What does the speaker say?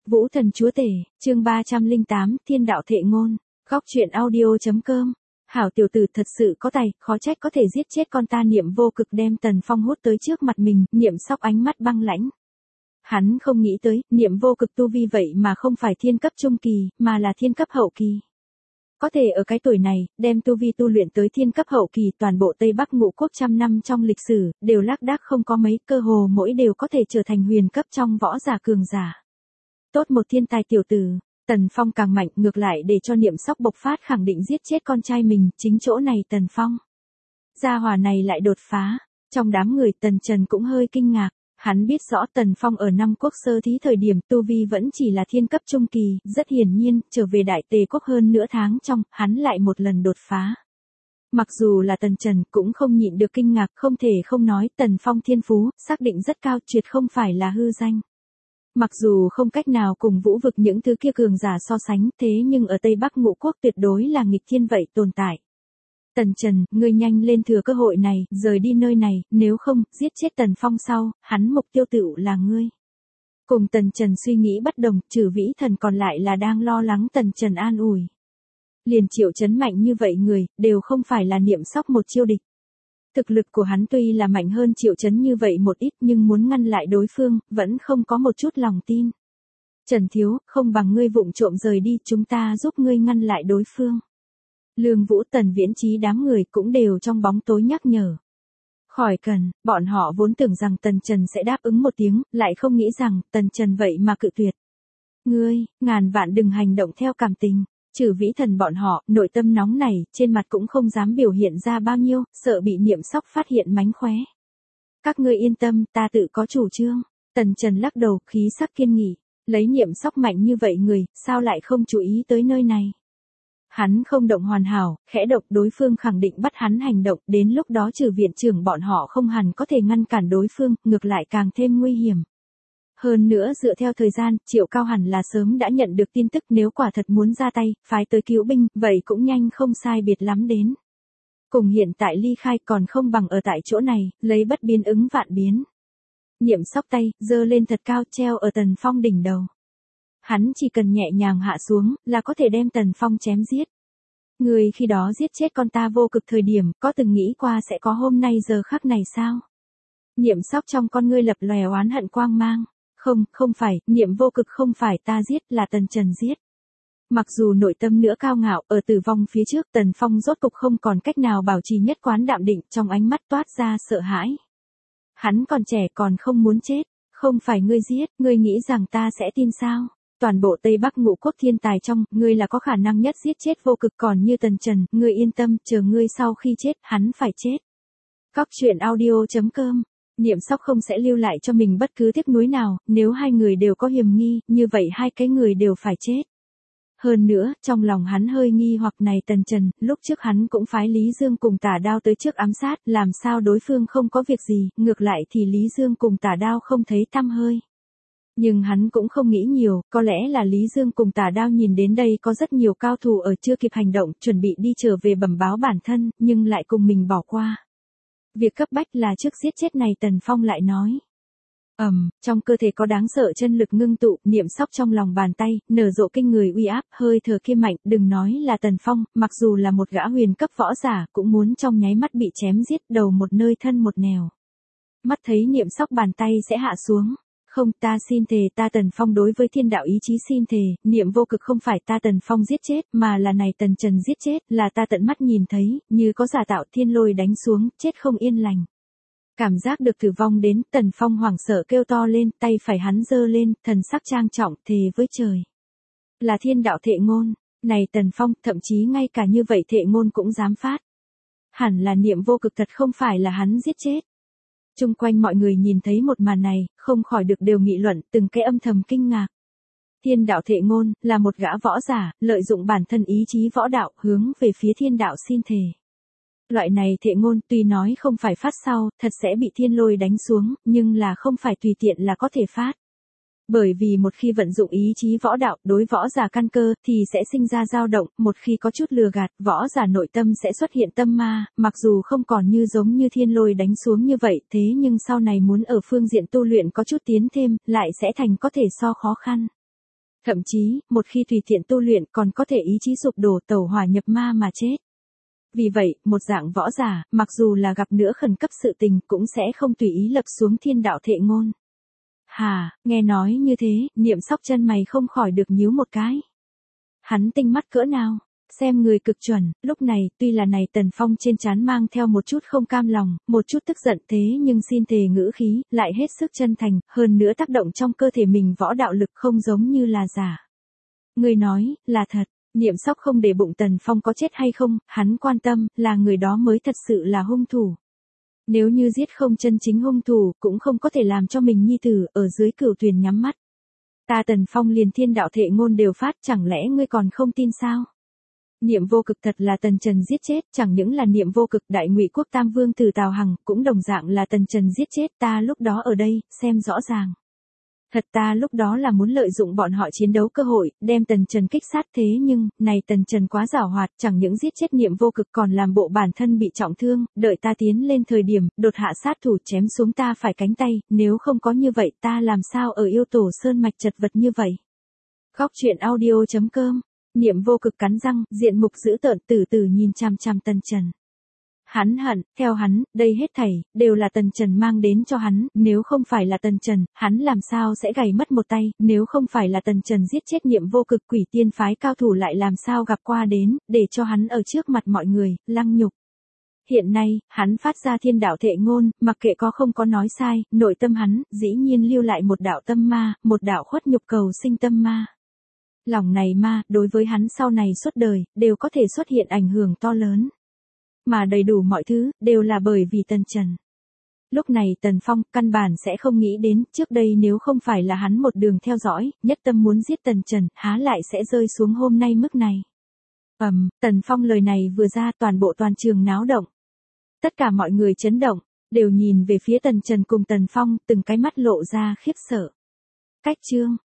Vũ thần chúa tể, chương 308, Thiên đạo thệ ngôn, góc truyện audio.com. Hảo tiểu tử thật sự có tài, khó trách có thể giết chết con ta. Niệm Vô Cực đem Tần Phong hút tới trước mặt mình, Niệm Sóc ánh mắt băng lãnh. Hắn không nghĩ tới, Niệm Vô Cực tu vi vậy mà không phải thiên cấp trung kỳ, mà là thiên cấp hậu kỳ. Có thể ở cái tuổi này, đem tu vi tu luyện tới thiên cấp hậu kỳ. Toàn bộ Tây Bắc Ngũ Quốc trăm năm trong lịch sử, đều lác đác không có mấy, cơ hồ mỗi đều có thể trở thành huyền cấp trong võ giả cường giả. Tốt một thiên tài tiểu tử. Tần Phong càng mạnh, ngược lại để cho Niệm Sóc bộc phát, khẳng định giết chết con trai mình. Chính chỗ này Tần Phong, gia hỏa này lại đột phá. Trong đám người Tần Trần cũng hơi kinh ngạc. Hắn biết rõ Tần Phong ở năm quốc sơ thí thời điểm tu vi vẫn chỉ là thiên cấp trung kỳ. Rất hiển nhiên, trở về Đại Tề Quốc hơn nửa tháng trong, hắn lại một lần đột phá. Mặc dù là Tần Trần cũng không nhịn được kinh ngạc, không thể không nói Tần Phong thiên phú, xác định rất cao, tuyệt không phải là hư danh. Mặc dù không cách nào cùng Vũ vực những thứ kia cường giả so sánh, thế nhưng ở Tây Bắc Ngũ Quốc tuyệt đối là nghịch thiên vậy tồn tại. Tần Trần, ngươi nhanh lên thừa cơ hội này, rời đi nơi này, nếu không, giết chết Tần Phong sau, hắn mục tiêu tựu là ngươi. Cùng Tần Trần suy nghĩ bất đồng, Trừ Vĩ Thần còn lại là đang lo lắng Tần Trần an ủi. Liền Triệu Chấn mạnh như vậy người, đều không phải là Niệm Sóc một chiêu địch. Thực lực của hắn tuy là mạnh hơn Triệu Chấn như vậy một ít, nhưng muốn ngăn lại đối phương, vẫn không có một chút lòng tin. Trần thiếu, không bằng ngươi vụng trộm rời đi, chúng ta giúp ngươi ngăn lại đối phương. Lương Vũ, Tần Viễn Chí đám người cũng đều trong bóng tối nhắc nhở. Khỏi cần, bọn họ vốn tưởng rằng Tần Trần sẽ đáp ứng một tiếng, lại không nghĩ rằng Tần Trần vậy mà cự tuyệt. Ngươi, ngàn vạn đừng hành động theo cảm tình. Trừ Vĩ Thần bọn họ, nội tâm nóng này, trên mặt cũng không dám biểu hiện ra bao nhiêu, sợ bị Niệm Sóc phát hiện mánh khóe. Các ngươi yên tâm, ta tự có chủ trương. Tần Trần lắc đầu, khí sắc kiên nghị. Lấy Niệm Sóc mạnh như vậy người, sao lại không chú ý tới nơi này? Hắn không động hoàn hảo, khẽ động đối phương khẳng định bắt hắn hành động, đến lúc đó Trừ viện trưởng bọn họ không hẳn có thể ngăn cản đối phương, ngược lại càng thêm nguy hiểm. Hơn nữa dựa theo thời gian, Triệu Cao hẳn là sớm đã nhận được tin tức, nếu quả thật muốn ra tay, phái tới cứu binh, vậy cũng nhanh không sai biệt lắm đến. Cùng hiện tại ly khai còn không bằng ở tại chỗ này, lấy bất biến ứng vạn biến. Niệm Sóc tay, giơ lên thật cao, treo ở Tần Phong đỉnh đầu. Hắn chỉ cần nhẹ nhàng hạ xuống, là có thể đem Tần Phong chém giết. Người khi đó giết chết con ta Vô Cực thời điểm, có từng nghĩ qua sẽ có hôm nay giờ khắc này sao? Niệm Sóc trong con ngươi lập lòe oán hận quang mang. Không phải, Niệm Vô Cực không phải ta giết, là Tần Trần giết. Mặc dù nội tâm nữa cao ngạo, ở tử vong phía trước Tần Phong rốt cục không còn cách nào bảo trì nhất quán đạm định, trong ánh mắt toát ra sợ hãi. Hắn còn trẻ còn không muốn chết, không phải ngươi giết, ngươi nghĩ rằng ta sẽ tin sao? Toàn bộ Tây Bắc Ngũ Quốc thiên tài trong, ngươi là có khả năng nhất giết chết Vô Cực, còn như Tần Trần, ngươi yên tâm, chờ ngươi sau khi chết, hắn phải chết. Góc truyện audio.com. Niệm Sóc không sẽ lưu lại cho mình bất cứ tiếc nuối nào, nếu hai người đều có hiểm nghi, như vậy hai cái người đều phải chết. Hơn nữa, trong lòng hắn hơi nghi hoặc này Tần Trần, lúc trước hắn cũng phái Lý Dương cùng Tả Đao tới trước ám sát, làm sao đối phương không có việc gì, ngược lại thì Lý Dương cùng Tả Đao không thấy tăm hơi. Nhưng hắn cũng không nghĩ nhiều, có lẽ là Lý Dương cùng Tả Đao nhìn đến đây có rất nhiều cao thủ ở chưa kịp hành động, chuẩn bị đi trở về bẩm báo bản thân, nhưng lại cùng mình bỏ qua. Việc cấp bách là trước giết chết này Tần Phong lại nói. Trong cơ thể có đáng sợ chân lực ngưng tụ, Niệm Sóc trong lòng bàn tay, nở rộ kinh người uy áp, hơi thở kia mạnh, đừng nói là Tần Phong, mặc dù là một gã huyền cấp võ giả, cũng muốn trong nháy mắt bị chém giết, đầu một nơi thân một nẻo. Mắt thấy Niệm Sóc bàn tay sẽ hạ xuống. Không, ta xin thề, ta Tần Phong đối với thiên đạo ý chí xin thề, Niệm Vô Cực không phải ta Tần Phong giết chết, mà là này Tần Trần giết chết, là ta tận mắt nhìn thấy, như có giả tạo thiên lôi đánh xuống, chết không yên lành. Cảm giác được tử vong đến, Tần Phong hoảng sợ kêu to lên, tay phải hắn giơ lên, thần sắc trang trọng, thề với trời. Là thiên đạo thệ ngôn, này Tần Phong, thậm chí ngay cả như vậy thệ ngôn cũng dám phát. Hẳn là Niệm Vô Cực thật không phải là hắn giết chết. Chung quanh mọi người nhìn thấy một màn này, không khỏi được đều nghị luận, từng cái âm thầm kinh ngạc. Thiên đạo thệ ngôn, là một gã võ giả, lợi dụng bản thân ý chí võ đạo, hướng về phía thiên đạo xin thề. Loại này thệ ngôn tuy nói không phải phát sau, thật sẽ bị thiên lôi đánh xuống, nhưng là không phải tùy tiện là có thể phát. Bởi vì một khi vận dụng ý chí võ đạo đối võ giả căn cơ thì sẽ sinh ra dao động, một khi có chút lừa gạt, võ giả nội tâm sẽ xuất hiện tâm ma, mặc dù không còn như giống như thiên lôi đánh xuống như vậy, thế nhưng sau này muốn ở phương diện tu luyện có chút tiến thêm, lại sẽ thành có thể so khó khăn. Thậm chí, một khi tùy tiện tu luyện còn có thể ý chí sụp đổ tẩu hỏa nhập ma mà chết. Vì vậy, một dạng võ giả, mặc dù là gặp nữa khẩn cấp sự tình cũng sẽ không tùy ý lập xuống thiên đạo thệ ngôn. Hà, nghe nói như thế, Niệm Sóc chân mày không khỏi được nhíu một cái. Hắn tinh mắt cỡ nào, xem người cực chuẩn, lúc này, tuy là này Tần Phong trên trán mang theo một chút không cam lòng, một chút tức giận thế nhưng xin thề ngữ khí, lại hết sức chân thành, hơn nữa tác động trong cơ thể mình võ đạo lực không giống như là giả. Người nói, là thật. Niệm Sóc không để bụng Tần Phong có chết hay không, hắn quan tâm, là người đó mới thật sự là hung thủ. Nếu như giết không chân chính hung thủ, cũng không có thể làm cho mình nhi tử, ở dưới cửu tuyền nhắm mắt. Ta Tần Phong liền thiên đạo thệ ngôn đều phát, chẳng lẽ ngươi còn không tin sao? Niệm Vô Cực thật là Tần Trần giết chết, chẳng những là Niệm Vô Cực, Đại Ngụy Quốc Tam Vương Tử Tào Hằng, cũng đồng dạng là Tần Trần giết chết, ta lúc đó ở đây, xem rõ ràng. Thật ta lúc đó là muốn lợi dụng bọn họ chiến đấu cơ hội, đem Tần Trần kích sát thế nhưng, này Tần Trần quá giảo hoạt, chẳng những giết chết Niệm Vô Cực còn làm bộ bản thân bị trọng thương, đợi ta tiến lên thời điểm, đột hạ sát thủ chém xuống ta phải cánh tay, nếu không có như vậy ta làm sao ở yêu tổ sơn mạch chật vật như vậy. Góc truyện audio.com, Niệm Vô Cực cắn răng, diện mục dữ tợn từ từ nhìn chằm chằm Tần Trần. Hắn hận, theo hắn, đây hết thảy, đều là Tần Trần mang đến cho hắn, nếu không phải là Tần Trần, hắn làm sao sẽ gầy mất một tay, nếu không phải là Tần Trần giết chết Niệm Vô Cực quỷ tiên phái cao thủ lại làm sao gặp qua đến, để cho hắn ở trước mặt mọi người, lăng nhục. Hiện nay, hắn phát ra thiên đạo thệ ngôn, mặc kệ có không có nói sai, nội tâm hắn, dĩ nhiên lưu lại một đạo tâm ma, một đạo khuất nhục cầu sinh tâm ma. Lòng này ma, đối với hắn sau này suốt đời, đều có thể xuất hiện ảnh hưởng to lớn. Mà đầy đủ mọi thứ, đều là bởi vì Tần Trần. Lúc này Tần Phong, căn bản sẽ không nghĩ đến, trước đây nếu không phải là hắn một đường theo dõi, nhất tâm muốn giết Tần Trần, há lại sẽ rơi xuống hôm nay mức này. Tần Phong lời này vừa ra toàn bộ toàn trường náo động. Tất cả mọi người chấn động, đều nhìn về phía Tần Trần cùng Tần Phong, từng cái mắt lộ ra khiếp sợ. Cách chương.